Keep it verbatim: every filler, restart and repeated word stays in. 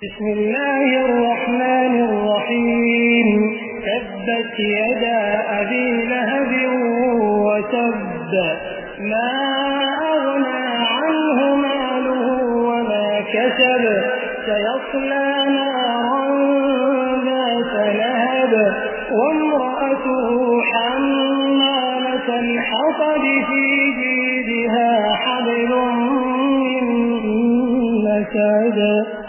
बिस्मिल्लाह अर्रहमान अर्रहीम तब्बत यदा अबी लहब व तब मा अग़ना अन्हु मालुहु व मा कसब सयस्ला नारन ذات लहब वम्रअतुहु हम्मालतल हतब फी जीदिहा हब्लुम मिन मसद।